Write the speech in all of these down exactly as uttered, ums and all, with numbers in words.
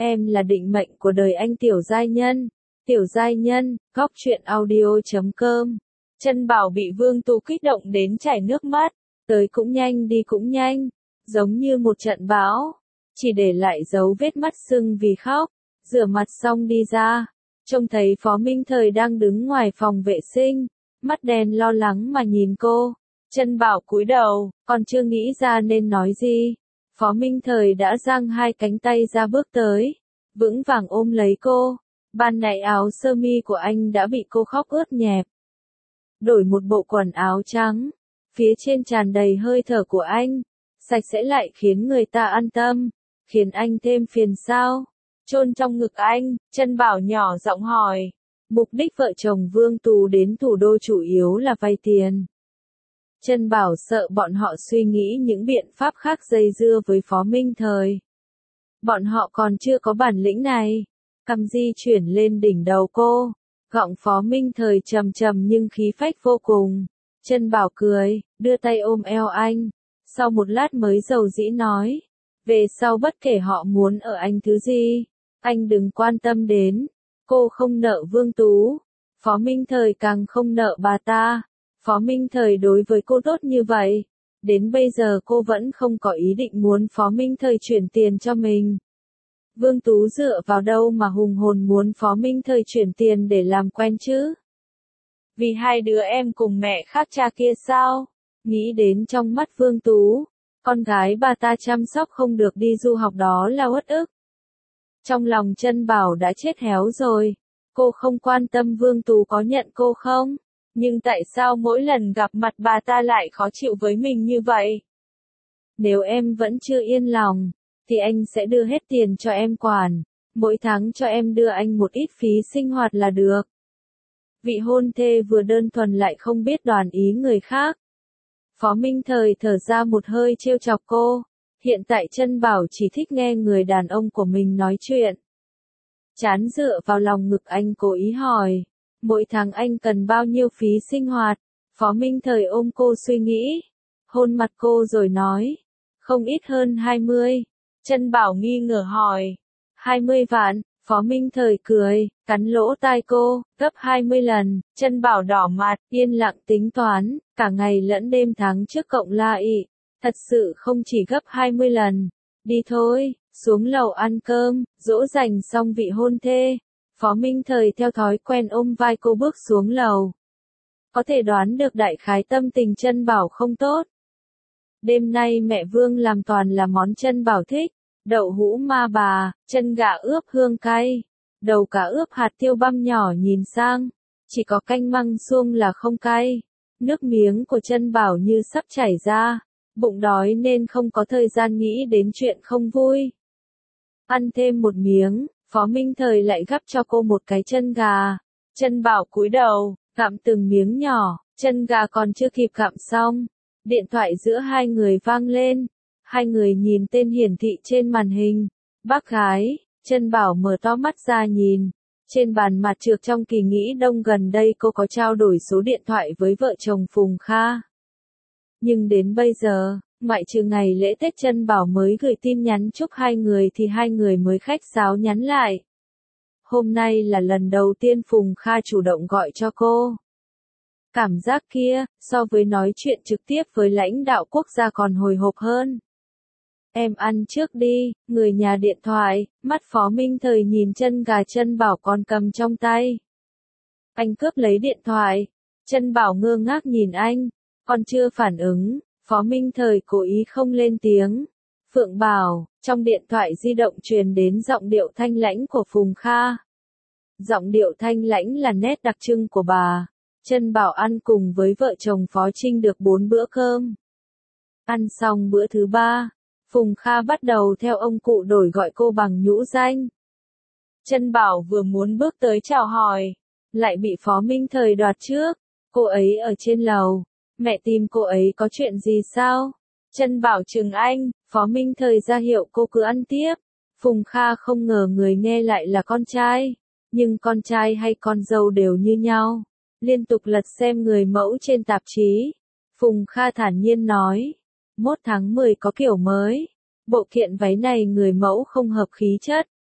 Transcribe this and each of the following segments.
Em là định mệnh của đời anh tiểu giai nhân. Tiểu giai nhân, góc truyện audio.com. Chân Bảo bị Vương Tú kích động đến chảy nước mắt. Tới cũng nhanh đi cũng nhanh. Giống như một trận bão. Chỉ để lại dấu vết mắt sưng vì khóc. Rửa mặt xong đi ra. Trông thấy Phó Minh Thời đang đứng ngoài phòng vệ sinh. Mắt đen lo lắng mà nhìn cô. Chân Bảo cúi đầu, còn chưa nghĩ ra nên nói gì. Phó Minh Thời đã giang hai cánh tay ra bước tới. Vững vàng ôm lấy cô. Ban nãy áo sơ mi của anh đã bị cô khóc ướt nhẹp. Đổi một bộ quần áo trắng. Phía trên tràn đầy hơi thở của anh. Sạch sẽ lại khiến người ta an tâm. Khiến anh thêm phiền sao? Chôn trong ngực anh, Chân Bảo nhỏ giọng hỏi. Mục đích vợ chồng Vương Tú đến thủ đô chủ yếu là vay tiền. Chân Bảo sợ bọn họ suy nghĩ những biện pháp khác dây dưa với Phó Minh Thời. Bọn họ còn chưa có bản lĩnh này. Cầm di chuyển lên đỉnh đầu cô. Gọng Phó Minh Thời trầm trầm nhưng khí phách vô cùng. Chân Bảo cười, đưa tay ôm eo anh. Sau một lát mới dầu dĩ nói. Về sau bất kể họ muốn ở anh thứ gì, anh đừng quan tâm đến. Cô không nợ Vương Tú. Phó Minh Thời càng không nợ bà ta. Phó Minh Thời đối với cô tốt như vậy. Đến bây giờ cô vẫn không có ý định muốn Phó Minh Thời chuyển tiền cho mình. Vương Tú dựa vào đâu mà hùng hồn muốn Phó Minh Thời chuyển tiền để làm quen chứ? Vì hai đứa em cùng mẹ khác cha kia sao? Nghĩ đến trong mắt Vương Tú, con gái bà ta chăm sóc không được đi du học đó là uất ức. Trong lòng Chân Bảo đã chết héo rồi. Cô không quan tâm Vương Tú có nhận cô không? Nhưng tại sao mỗi lần gặp mặt bà ta lại khó chịu với mình như vậy? Nếu em vẫn chưa yên lòng, thì anh sẽ đưa hết tiền cho em quản. Mỗi tháng cho em đưa anh một ít phí sinh hoạt là được. Vị hôn thê vừa đơn thuần lại không biết đoán ý người khác. Phó Minh Thời thở ra một hơi trêu chọc cô. Hiện tại Chân Bảo chỉ thích nghe người đàn ông của mình nói chuyện. Chán dựa vào lòng ngực anh cố ý hỏi. Mỗi tháng anh cần bao nhiêu phí sinh hoạt? Phó Minh Thời ôm cô suy nghĩ. Hôn mặt cô rồi nói. Không ít hơn hai mươi. Chân Bảo nghi ngờ hỏi. hai mươi vạn. Phó Minh Thời cười, cắn lỗ tai cô, gấp hai mươi lần. Chân Bảo đỏ mặt, yên lặng tính toán. Cả ngày lẫn đêm tháng trước cộng la ị. Thật sự không chỉ gấp hai mươi lần. Đi thôi, xuống lầu ăn cơm, dỗ dành xong vị hôn thê. Phó Minh Thời theo thói quen ôm vai cô bước xuống lầu. Có thể đoán được đại khái tâm tình Chân Bảo không tốt. Đêm nay mẹ Vương làm toàn là món Chân Bảo thích. Đậu hũ ma bà, chân gà ướp hương cay, đầu cá ướp hạt tiêu băm nhỏ nhìn sang. Chỉ có canh măng suông là không cay. Nước miếng của Chân Bảo như sắp chảy ra. Bụng đói nên không có thời gian nghĩ đến chuyện không vui. Ăn thêm một miếng, Phó Minh Thời lại gắp cho cô một cái chân gà. Chân Bảo cúi đầu, gặm từng miếng nhỏ, chân gà còn chưa kịp gặm xong. Điện thoại giữa hai người vang lên. Hai người nhìn tên hiển thị trên màn hình. Bác gái, Chân Bảo mở to mắt ra nhìn. Trên bàn mặt trược trong kỳ nghỉ đông gần đây cô có trao đổi số điện thoại với vợ chồng Phùng Kha. Nhưng đến bây giờ, ngoại trừ ngày lễ Tết Chân Bảo mới gửi tin nhắn chúc hai người thì hai người mới khách sáo nhắn lại. Hôm nay là lần đầu tiên Phùng Kha chủ động gọi cho cô. Cảm giác kia, so với nói chuyện trực tiếp với lãnh đạo quốc gia còn hồi hộp hơn. Em ăn trước đi, người nhà điện thoại, mắt Phó Minh Thời nhìn chân gà Chân Bảo còn cầm trong tay. Anh cướp lấy điện thoại. Chân Bảo ngơ ngác nhìn anh, còn chưa phản ứng, Phó Minh Thời cố ý không lên tiếng. Phượng Bảo, trong điện thoại di động truyền đến giọng điệu thanh lãnh của Phùng Kha. Giọng điệu thanh lãnh là nét đặc trưng của bà. Chân Bảo ăn cùng với vợ chồng Phó Trinh được bốn bữa cơm. Ăn xong bữa thứ ba. Phùng Kha bắt đầu theo ông cụ đổi gọi cô bằng nhũ danh. Chân Bảo vừa muốn bước tới chào hỏi, lại bị Phó Minh Thời đoạt trước. Cô ấy ở trên lầu, mẹ tìm cô ấy có chuyện gì sao? Chân Bảo trừng anh, Phó Minh Thời ra hiệu cô cứ ăn tiếp. Phùng Kha không ngờ người nghe lại là con trai, nhưng con trai hay con dâu đều như nhau. Liên tục lật xem người mẫu trên tạp chí. Phùng Kha thản nhiên nói. Mốt tháng mười có kiểu mới. Bộ kiện váy này người mẫu không hợp khí chất,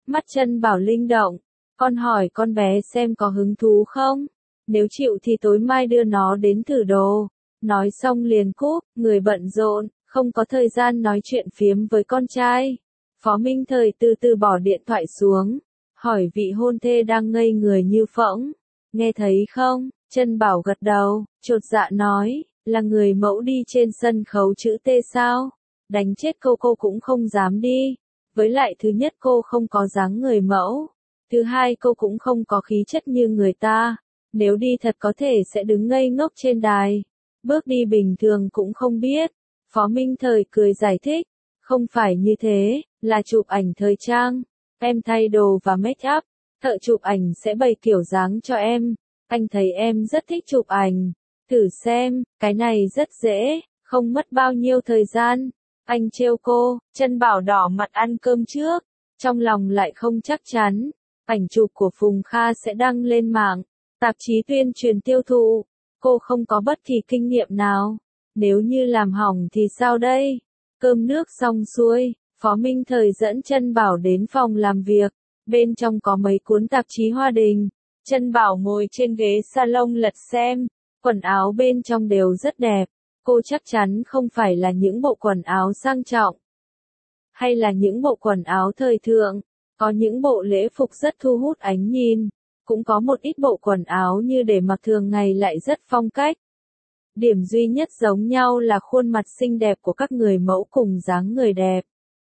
Mắt Chân Bảo linh động. Con hỏi con bé xem có hứng thú không? Nếu chịu thì tối mai đưa nó đến thử đồ. Nói xong liền cúp, người bận rộn, không có thời gian nói chuyện phiếm với con trai. Phó Minh Thời từ từ bỏ điện thoại xuống, hỏi vị hôn thê đang ngây người như phỗng. Nghe thấy không? Chân Bảo gật đầu, chột dạ nói, là người mẫu đi trên sân khấu chữ T sao? Đánh chết cô cô cũng không dám đi. Với lại thứ nhất cô không có dáng người mẫu. Thứ hai cô cũng không có khí chất như người ta. Nếu đi thật có thể sẽ đứng ngây ngốc trên đài. Bước đi bình thường cũng không biết. Phó Minh Thời cười giải thích. Không phải như thế, là chụp ảnh thời trang. Em thay đồ và make up. Thợ chụp ảnh sẽ bày kiểu dáng cho em. Anh thấy em rất thích chụp ảnh. Thử xem, cái này rất dễ, không mất bao nhiêu thời gian. Anh trêu cô, Chân Bảo đỏ mặt ăn cơm trước. Trong lòng lại không chắc chắn. Ảnh chụp của Phùng Kha sẽ đăng lên mạng. Tạp chí tuyên truyền tiêu thụ. Cô không có bất kỳ kinh nghiệm nào. Nếu như làm hỏng thì sao đây? Cơm nước xong xuôi, Phó Minh Thời dẫn Chân Bảo đến phòng làm việc. Bên trong có mấy cuốn tạp chí Hoa Đình. Chân Bảo ngồi trên ghế salon lật xem. Quần áo bên trong đều rất đẹp. Cô chắc chắn không phải là những bộ quần áo sang trọng. Hay là những bộ quần áo thời thượng. Có những bộ lễ phục rất thu hút ánh nhìn. Cũng có một ít bộ quần áo như để mặc thường ngày lại rất phong cách. Điểm duy nhất giống nhau là khuôn mặt xinh đẹp của các người mẫu cùng dáng người đẹp.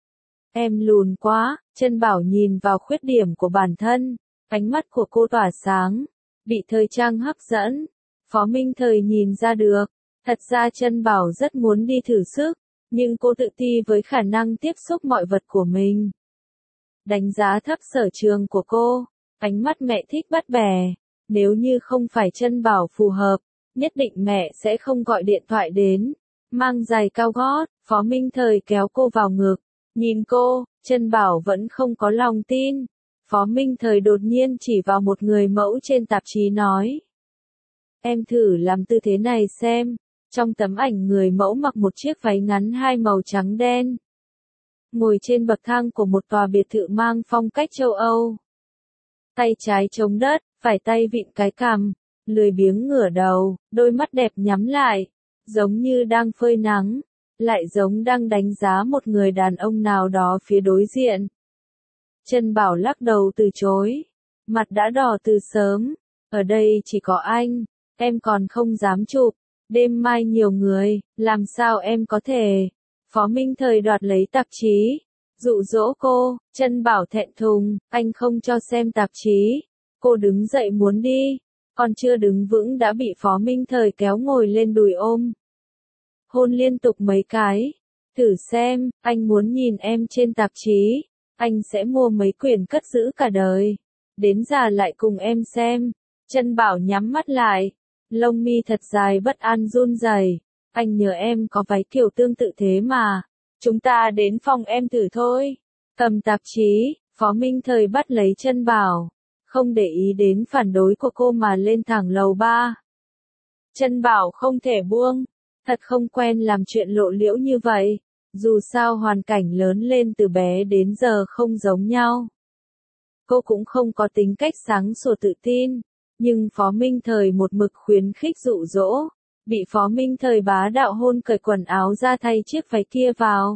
Em lùn quá, Chân Bảo nhìn vào khuyết điểm của bản thân. Ánh mắt của cô tỏa sáng. Bị thời trang hấp dẫn. Phó Minh Thời nhìn ra được. Thật ra Chân Bảo rất muốn đi thử sức. Nhưng cô tự ti với khả năng tiếp xúc mọi vật của mình. Đánh giá thấp sở trường của cô. Ánh mắt mẹ thích bắt bè. Nếu như không phải Chân Bảo phù hợp, nhất định mẹ sẽ không gọi điện thoại đến. Mang giày cao gót, Phó Minh Thời kéo cô vào ngực. Nhìn cô, Chân Bảo vẫn không có lòng tin. Phó Minh Thời đột nhiên chỉ vào một người mẫu trên tạp chí nói. Em thử làm tư thế này xem. Trong tấm ảnh người mẫu mặc một chiếc váy ngắn hai màu trắng đen. Ngồi trên bậc thang của một tòa biệt thự mang phong cách châu Âu. Tay trái chống đất, phải tay vịn cái cằm, lười biếng ngửa đầu, đôi mắt đẹp nhắm lại, giống như đang phơi nắng, lại giống đang đánh giá một người đàn ông nào đó phía đối diện. Chân Bảo lắc đầu từ chối, mặt đã đỏ từ sớm, ở đây chỉ có anh, em còn không dám chụp, đêm mai nhiều người, làm sao em có thể. Phó Minh Thời đoạt lấy tạp chí, dụ dỗ cô. Chân Bảo thẹn thùng, anh không cho xem tạp chí. Cô đứng dậy muốn đi, còn chưa đứng vững đã bị Phó Minh Thời kéo ngồi lên đùi ôm. Hôn liên tục mấy cái. Thử xem, anh muốn nhìn em trên tạp chí. Anh sẽ mua mấy quyển cất giữ cả đời. Đến già lại cùng em xem. Chân Bảo nhắm mắt lại. Lông mi thật dài bất an run rẩy. Anh nhớ em có váy kiểu tương tự thế mà. Chúng ta đến phòng em thử thôi. Cầm tạp chí, Phó Minh Thời bắt lấy Chân Bảo. Không để ý đến phản đối của cô mà lên thẳng lầu ba. Chân Bảo không thể buông. Thật không quen làm chuyện lộ liễu như vậy. Dù sao hoàn cảnh lớn lên từ bé đến giờ không giống nhau. Cô cũng không có tính cách sáng sủa tự tin. Nhưng Phó Minh Thời một mực khuyến khích dụ dỗ. Bị Phó Minh Thời bá đạo hôn cởi quần áo ra thay chiếc váy kia vào.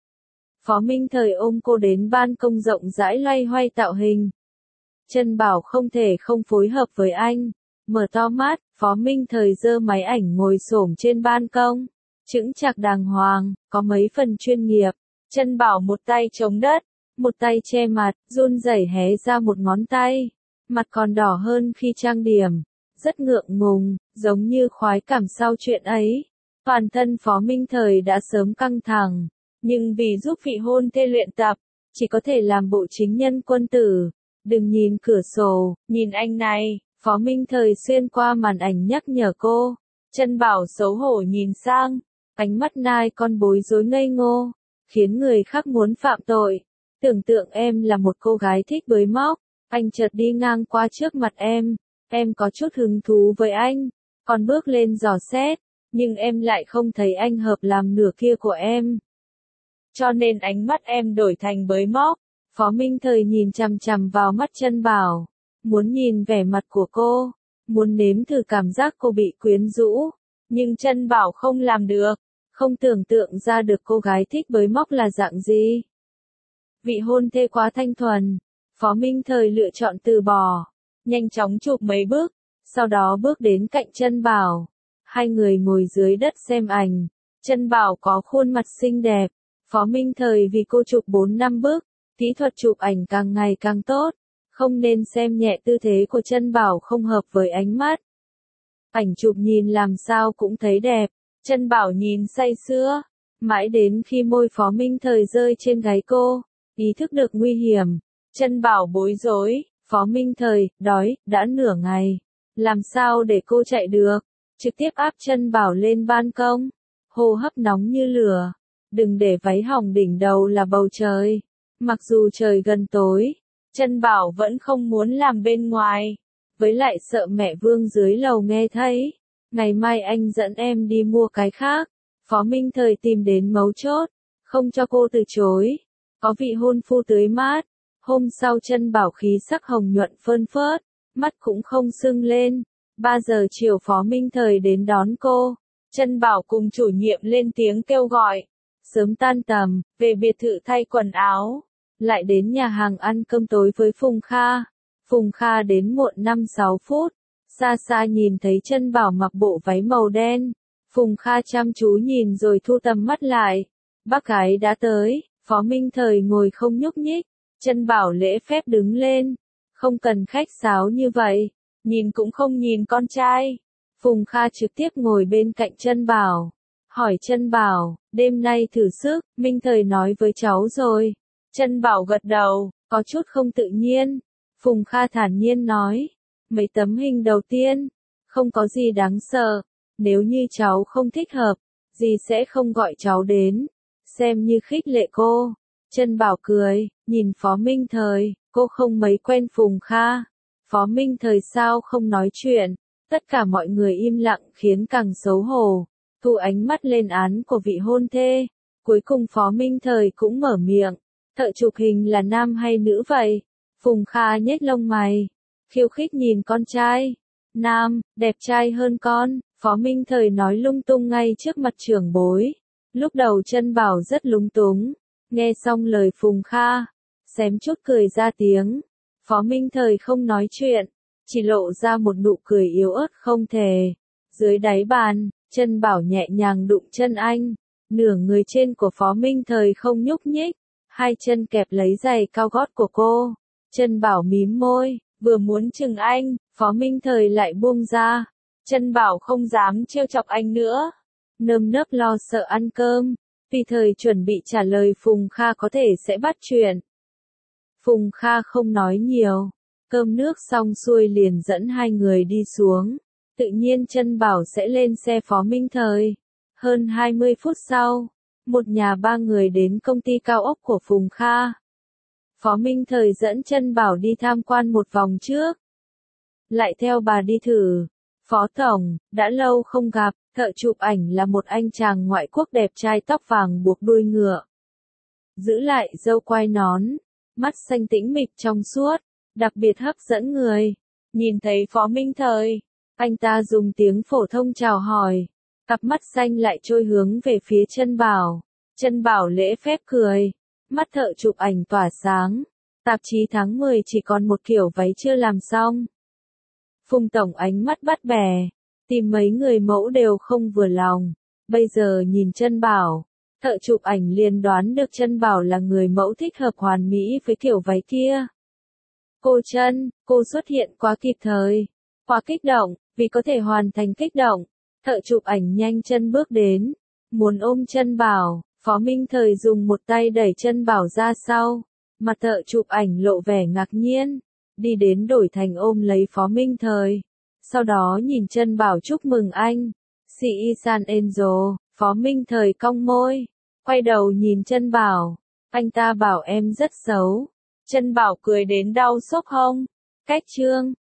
Phó Minh Thời ôm cô đến ban công rộng rãi loay hoay tạo hình. Chân Bảo không thể không phối hợp với anh. Mở to mắt, Phó Minh Thời giơ máy ảnh ngồi xổm trên ban công. Chững chạc đàng hoàng, có mấy phần chuyên nghiệp. Chân Bảo một tay chống đất, một tay che mặt, run rẩy hé ra một ngón tay. Mặt còn đỏ hơn khi trang điểm. Rất ngượng ngùng, giống như khoái cảm sau chuyện ấy. Toàn thân Phó Minh Thời đã sớm căng thẳng. Nhưng vì giúp vị hôn thê luyện tập, chỉ có thể làm bộ chính nhân quân tử. Đừng nhìn cửa sổ, nhìn anh này. Phó Minh Thời xuyên qua màn ảnh nhắc nhở cô. Chân Bảo xấu hổ nhìn sang. Ánh mắt nai con bối rối ngây ngô. Khiến người khác muốn phạm tội. Tưởng tượng em là một cô gái thích bới móc. Anh chợt đi ngang qua trước mặt em. Em có chút hứng thú với anh. Còn bước lên dò xét. Nhưng em lại không thấy anh hợp làm nửa kia của em. Cho nên ánh mắt em đổi thành bới móc. Phó Minh Thời nhìn chằm chằm vào mắt Chân Bảo, muốn nhìn vẻ mặt của cô, muốn nếm thử cảm giác cô bị quyến rũ, nhưng Chân Bảo không làm được, không tưởng tượng ra được cô gái thích bới móc là dạng gì. Vị hôn thê quá thanh thuần, Phó Minh Thời lựa chọn từ bỏ, nhanh chóng chụp mấy bước, sau đó bước đến cạnh Chân Bảo. Hai người ngồi dưới đất xem ảnh, Chân Bảo có khuôn mặt xinh đẹp, Phó Minh Thời vì cô chụp bốn năm bước, kỹ thuật chụp ảnh càng ngày càng tốt, không nên xem nhẹ tư thế của Chân Bảo không hợp với ánh mắt. Ảnh chụp nhìn làm sao cũng thấy đẹp, Chân Bảo nhìn say sưa, mãi đến khi môi Phó Minh Thời rơi trên gáy cô, ý thức được nguy hiểm, Chân Bảo bối rối, Phó Minh Thời, đói, đã nửa ngày, làm sao để cô chạy được, trực tiếp áp Chân Bảo lên ban công, hô hấp nóng như lửa, đừng để váy hỏng đỉnh đầu là bầu trời, mặc dù trời gần tối, Chân Bảo vẫn không muốn làm bên ngoài, với lại sợ mẹ Vương dưới lầu nghe thấy, ngày mai anh dẫn em đi mua cái khác, Phó Minh Thời tìm đến mấu chốt, không cho cô từ chối, có vị hôn phu tưới mát, hôm sau Chân Bảo khí sắc hồng nhuận phơn phớt, mắt cũng không sưng lên, ba giờ chiều Phó Minh Thời đến đón cô, Chân Bảo cùng chủ nhiệm lên tiếng kêu gọi, sớm tan tầm, về biệt thự thay quần áo, lại đến nhà hàng ăn cơm tối với Phùng Kha. Phùng Kha đến muộn năm sáu phút, xa xa nhìn thấy Chân Bảo mặc bộ váy màu đen, Phùng Kha chăm chú nhìn rồi thu tầm mắt lại, bác gái đã tới, Phó Minh Thời ngồi không nhúc nhích, Chân Bảo lễ phép đứng lên, không cần khách sáo như vậy, nhìn cũng không nhìn con trai, Phùng Kha trực tiếp ngồi bên cạnh Chân Bảo, hỏi Chân Bảo, đêm nay thử sức, Minh Thời nói với cháu rồi, Chân Bảo gật đầu, có chút không tự nhiên. Phùng Kha thản nhiên nói, mấy tấm hình đầu tiên, không có gì đáng sợ, nếu như cháu không thích hợp, dì sẽ không gọi cháu đến, xem như khích lệ cô. Chân Bảo cười, nhìn Phó Minh Thời, cô không mấy quen Phùng Kha. Phó Minh Thời sao không nói chuyện, tất cả mọi người im lặng khiến càng xấu hổ, thu ánh mắt lên án của vị hôn thê. Cuối cùng Phó Minh Thời cũng mở miệng, thợ chụp hình là nam hay nữ vậy? Phùng Kha nhếch lông mày, khiêu khích nhìn con trai. Nam, đẹp trai hơn con, Phó Minh Thời nói lung tung ngay trước mặt trưởng bối. Lúc đầu Chân Bảo rất lúng túng, nghe xong lời Phùng Kha, xém chút cười ra tiếng. Phó Minh Thời không nói chuyện, chỉ lộ ra một nụ cười yếu ớt không thề. Dưới đáy bàn, Chân Bảo nhẹ nhàng đụng chân anh, nửa người trên của Phó Minh Thời không nhúc nhích, hai chân kẹp lấy giày cao gót của cô. Chân Bảo mím môi, vừa muốn chừng anh, Phó Minh Thời lại buông ra. Chân Bảo không dám trêu chọc anh nữa, nơm nớp lo sợ ăn cơm, tùy thời chuẩn bị trả lời Phùng Kha có thể sẽ bắt chuyện. Phùng Kha không nói nhiều, cơm nước xong xuôi liền dẫn hai người đi xuống, tự nhiên Chân Bảo sẽ lên xe Phó Minh Thời. Hơn hai mươi phút sau, một nhà ba người đến công ty cao ốc của Phùng Kha. Phó Minh Thời dẫn Chân Bảo đi tham quan một vòng trước. Lại theo bà đi thử. Phó Tổng, đã lâu không gặp, thợ chụp ảnh là một anh chàng ngoại quốc đẹp trai tóc vàng buộc đuôi ngựa. Giữ lại râu quai nón, mắt xanh tĩnh mịch trong suốt, đặc biệt hấp dẫn người. Nhìn thấy Phó Minh Thời, anh ta dùng tiếng phổ thông chào hỏi, cặp mắt xanh lại trôi hướng về phía Chân Bảo. Chân Bảo lễ phép cười, mắt thợ chụp ảnh tỏa sáng. Tạp chí tháng mười chỉ còn một kiểu váy chưa làm xong. Phùng Tổng ánh mắt bắt bẻ, tìm mấy người mẫu đều không vừa lòng. Bây giờ nhìn Chân Bảo, thợ chụp ảnh liền đoán được Chân Bảo là người mẫu thích hợp hoàn mỹ với kiểu váy kia. Cô Chân, cô xuất hiện quá kịp thời, quá kích động, vì có thể hoàn thành kích động. Thợ chụp ảnh nhanh chân bước đến, muốn ôm Chân Bảo. Phó Minh Thời dùng một tay đẩy Chân Bảo ra sau, mặt thợ chụp ảnh lộ vẻ ngạc nhiên, đi đến đổi thành ôm lấy Phó Minh Thời, sau đó nhìn Chân Bảo chúc mừng anh, Si San Angel. Phó Minh Thời cong môi, quay đầu nhìn Chân Bảo, anh ta bảo em rất xấu. Chân Bảo cười đến đau xốc hông. Cách chương